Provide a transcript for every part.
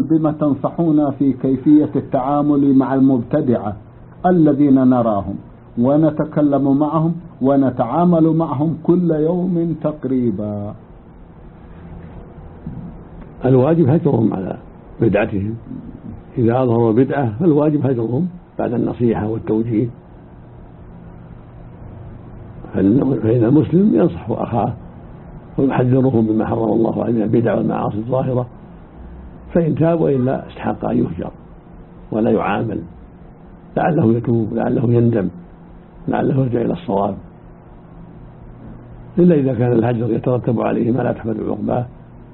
بما تنصحون في كيفية التعامل مع المبتدعة الذين نراهم ونتكلم معهم ونتعامل معهم كل يوم تقريبا؟ الواجب هجرهم على بدعتهم، إذا أظهروا بدعة فالواجب هجرهم بعد النصيحة والتوجيه، فإن المسلم ينصح أخاه ويحذرهم بما حرم الله عليه من البدع والمعاصي الظاهرة، فإن تاب وإلا استحق أن يهجر ولا يعامل، لعله يتوب، لعله يندم، لعله يرجع إلى الصواب، إلا إذا كان الهجر يترتب عليه ما لا تحمد عقباه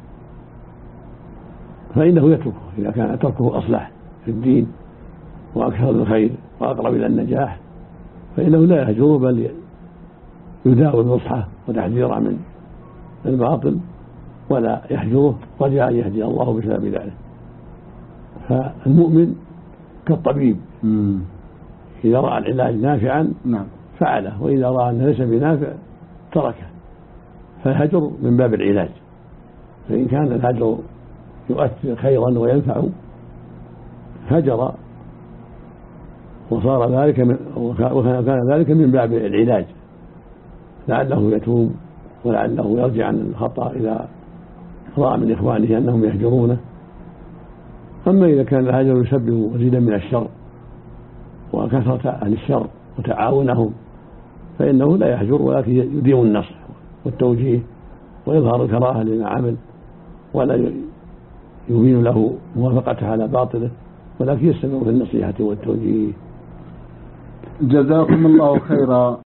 فإنه يتركه، إذا كان تركه أصلح في الدين وأكثر للخير وأقرب إلى النجاح فإنه لا يهجره بل يداوم نصحه وتحذيره من الباطل ولا يهجره رجاء أن يهدي الله بسبب ذلك. فالمؤمن كالطبيب إذا رأى العلاج نافعا فعله، وإذا رأى أنه ليس بنافع تركه، فالهجر من باب العلاج، فإن كان الهجر يؤثر خيرا وينفع هجر وصار ذلك وكان ذلك من باب العلاج، لعله يتوب ولعله يرجع عن الخطأ إذا رأى من إخوانه أنهم يهجرونه. أما إذا كان الهجر يسبب مزيدا من الشر وكثرة أهل الشر وتعاونهم فإنه لا يهجر، ولكن يديم النصح والتوجيه ويظهر الكراهة لما عمل ولا يبين له موافقته على باطله، ولكن يستمر في النصيحة والتوجيه. جزاكم الله خيرا